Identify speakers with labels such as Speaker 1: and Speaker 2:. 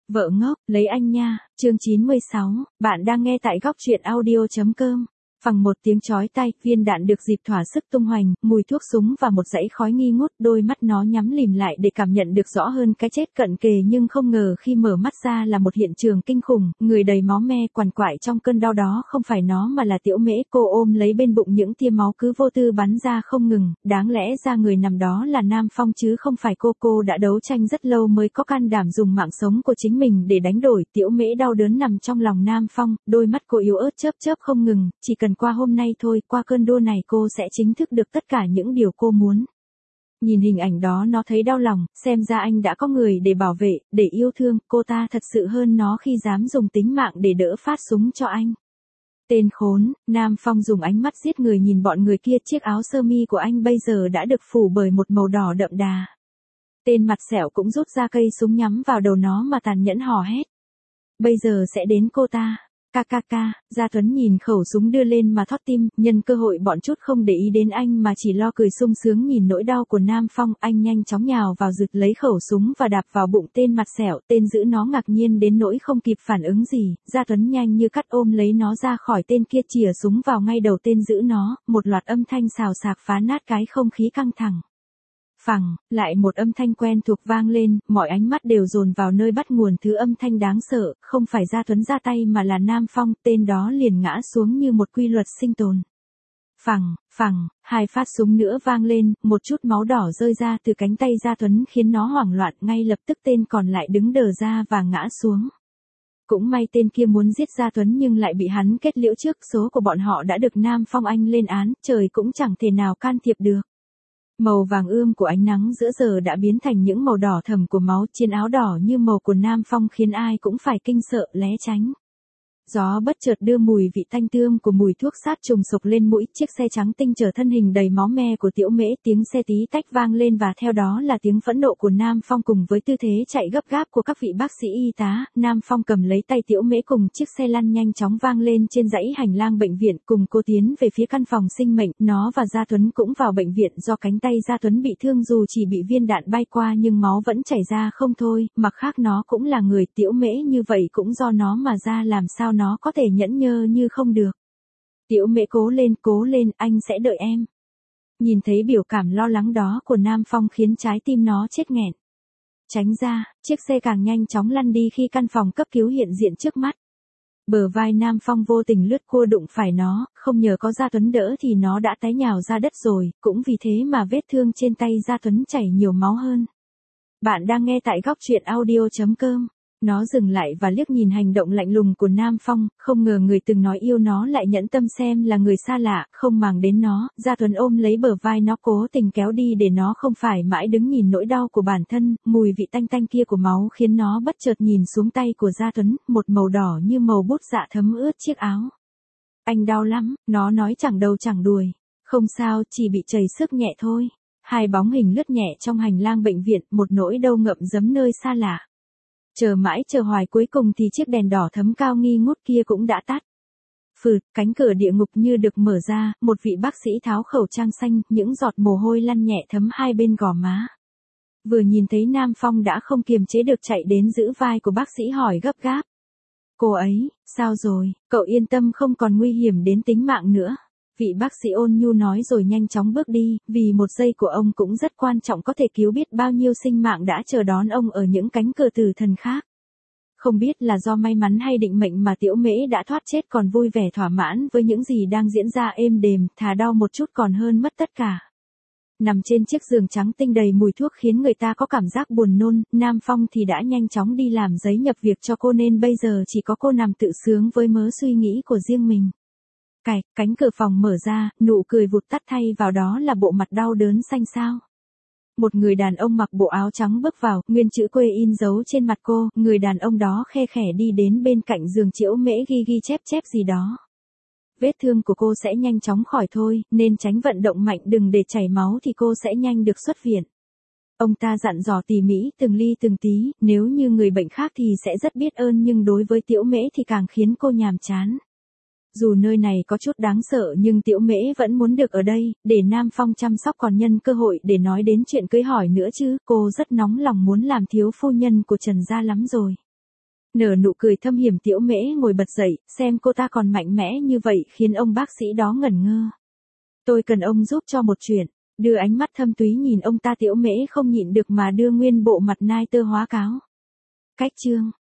Speaker 1: Vợ ngốc, lấy anh nha, chương 96, bạn đang nghe tại góc truyện audio.com. Phằng một tiếng chói tai, viên đạn được dịp thỏa sức tung hoành, mùi thuốc súng và một dãy khói nghi ngút, đôi mắt nó nhắm lìm lại để cảm nhận được rõ hơn cái chết cận kề, nhưng không ngờ khi mở mắt ra là một hiện trường kinh khủng, người đầy máu me quằn quại trong cơn đau đó không phải nó mà là Tiểu Mễ. Cô ôm lấy bên bụng những tia máu cứ vô tư bắn ra không ngừng, đáng lẽ ra người nằm đó là Nam Phong chứ không phải cô đã đấu tranh rất lâu mới có can đảm dùng mạng sống của chính mình để đánh đổi. Tiểu Mễ đau đớn nằm trong lòng Nam Phong, đôi mắt cô yếu ớt chớp chớp không ngừng, chỉ cần qua hôm nay thôi, qua cơn đua này cô sẽ chính thức được tất cả những điều cô muốn. Nhìn hình ảnh đó nó thấy đau lòng, xem ra anh đã có người để bảo vệ, để yêu thương, cô ta thật sự hơn nó khi dám dùng tính mạng để đỡ phát súng cho anh. Tên khốn, Nam Phong dùng ánh mắt giết người nhìn bọn người kia, chiếc áo sơ mi của anh bây giờ đã được phủ bởi một màu đỏ đậm đà. Tên mặt sẹo cũng rút ra cây súng nhắm vào đầu nó mà tàn nhẫn hò hét. Bây giờ sẽ đến cô ta. Gia Tuấn nhìn khẩu súng đưa lên mà thót tim, nhân cơ hội bọn chút không để ý đến anh mà chỉ lo cười sung sướng nhìn nỗi đau của Nam Phong. Anh nhanh chóng nhào vào rực lấy khẩu súng và đạp vào bụng tên mặt sẹo, tên giữ nó ngạc nhiên đến nỗi không kịp phản ứng gì. Gia Tuấn nhanh như cắt ôm lấy nó ra khỏi tên kia, chìa súng vào ngay đầu tên giữ nó, một loạt âm thanh xào xạc phá nát cái không khí căng thẳng. Phằng, lại một âm thanh quen thuộc vang lên, mọi ánh mắt đều dồn vào nơi bắt nguồn thứ âm thanh đáng sợ, không phải Gia Tuấn ra tay mà là Nam Phong, tên đó liền ngã xuống như một quy luật sinh tồn. Phằng, hai phát súng nữa vang lên, một chút máu đỏ rơi ra từ cánh tay Gia Tuấn khiến nó hoảng loạn, ngay lập tức tên còn lại đứng đờ ra và ngã xuống. Cũng may tên kia muốn giết Gia Tuấn nhưng lại bị hắn kết liễu trước, số của bọn họ đã được Nam Phong anh lên án, trời cũng chẳng thể nào can thiệp được. Màu vàng ươm của ánh nắng giữa giờ đã biến thành những màu đỏ thẫm của máu, trên áo đỏ như màu của Nam Phong khiến ai cũng phải kinh sợ né tránh. Gió bất chợt đưa mùi vị tanh tươm của mùi thuốc sát trùng sộc lên mũi, chiếc xe trắng tinh chở thân hình đầy máu me của Tiểu Mễ, tiếng xe tí tách vang lên và theo đó là tiếng phẫn nộ của Nam Phong cùng với tư thế chạy gấp gáp của các vị bác sĩ y tá. Nam Phong cầm lấy tay Tiểu Mễ cùng chiếc xe lăn nhanh chóng vang lên trên dãy hành lang bệnh viện, cùng cô tiến về phía căn phòng sinh mệnh. Nó và Gia Tuấn cũng vào bệnh viện, do cánh tay Gia Tuấn bị thương dù chỉ bị viên đạn bay qua nhưng máu vẫn chảy ra không thôi, mặt khác nó cũng là người, Tiểu Mễ như vậy cũng do nó mà ra, làm sao nó có thể nhẫn nhơ như không được. Tiểu Mễ cố lên, anh sẽ đợi em. Nhìn thấy biểu cảm lo lắng đó của Nam Phong khiến trái tim nó chết nghẹn. Tránh ra, chiếc xe càng nhanh chóng lăn đi khi căn phòng cấp cứu hiện diện trước mắt. Bờ vai Nam Phong vô tình lướt qua đụng phải nó, không nhờ có Gia Tuấn đỡ thì nó đã té nhào ra đất rồi, cũng vì thế mà vết thương trên tay Gia Tuấn chảy nhiều máu hơn. Bạn đang nghe tại góc truyện audio.com. Nó dừng lại và liếc nhìn hành động lạnh lùng của Nam Phong, không ngờ người từng nói yêu nó lại nhẫn tâm xem là người xa lạ, không màng đến nó. Gia Tuấn ôm lấy bờ vai nó cố tình kéo đi để nó không phải mãi đứng nhìn nỗi đau của bản thân, mùi vị tanh tanh kia của máu khiến nó bất chợt nhìn xuống tay của Gia Tuấn, một màu đỏ như màu bút dạ thấm ướt chiếc áo. Anh đau lắm, nó nói chẳng đầu chẳng đuôi. Không sao, chỉ bị chảy xước nhẹ thôi. Hai bóng hình lướt nhẹ trong hành lang bệnh viện, một nỗi đau ngậm giấm nơi xa lạ. Chờ mãi chờ hoài cuối cùng thì chiếc đèn đỏ thấm cao nghi ngút kia cũng đã tắt. Phụt, cánh cửa địa ngục như được mở ra, một vị bác sĩ tháo khẩu trang xanh, những giọt mồ hôi lăn nhẹ thấm hai bên gò má. Vừa nhìn thấy Nam Phong đã không kiềm chế được chạy đến giữ vai của bác sĩ hỏi gấp gáp. Cô ấy, sao rồi, cậu yên tâm không còn nguy hiểm đến tính mạng nữa. Vị bác sĩ ôn nhu nói rồi nhanh chóng bước đi, vì một giây của ông cũng rất quan trọng, có thể cứu biết bao nhiêu sinh mạng đã chờ đón ông ở những cánh cửa tử thần khác. Không biết là do may mắn hay định mệnh mà Tiểu Mễ đã thoát chết còn vui vẻ thỏa mãn với những gì đang diễn ra êm đềm, thà đau một chút còn hơn mất tất cả. Nằm trên chiếc giường trắng tinh đầy mùi thuốc khiến người ta có cảm giác buồn nôn, Nam Phong thì đã nhanh chóng đi làm giấy nhập việc cho cô nên bây giờ chỉ có cô nằm tự sướng với mớ suy nghĩ của riêng mình. Cánh cửa phòng mở ra, nụ cười vụt tắt thay vào đó là bộ mặt đau đớn xanh xao. Một người đàn ông mặc bộ áo trắng bước vào, nguyên chữ quê in dấu trên mặt cô, người đàn ông đó khe khẽ đi đến bên cạnh giường Tiểu Mễ ghi chép gì đó. Vết thương của cô sẽ nhanh chóng khỏi thôi, nên tránh vận động mạnh, đừng để chảy máu thì cô sẽ nhanh được xuất viện. Ông ta dặn dò tỉ mỉ từng ly từng tí, nếu như người bệnh khác thì sẽ rất biết ơn nhưng đối với Tiểu Mễ thì càng khiến cô nhàm chán. Dù nơi này có chút đáng sợ nhưng Tiểu Mễ vẫn muốn được ở đây, để Nam Phong chăm sóc, còn nhân cơ hội để nói đến chuyện cưới hỏi nữa chứ, cô rất nóng lòng muốn làm thiếu phu nhân của Trần gia lắm rồi. Nở nụ cười thâm hiểm Tiểu Mễ ngồi bật dậy, xem cô ta còn mạnh mẽ như vậy khiến ông bác sĩ đó ngẩn ngơ. Tôi cần ông giúp cho một chuyện. Đưa ánh mắt thâm túy nhìn ông ta Tiểu Mễ không nhịn được mà đưa nguyên bộ mặt nai tơ hóa cáo. Cách chương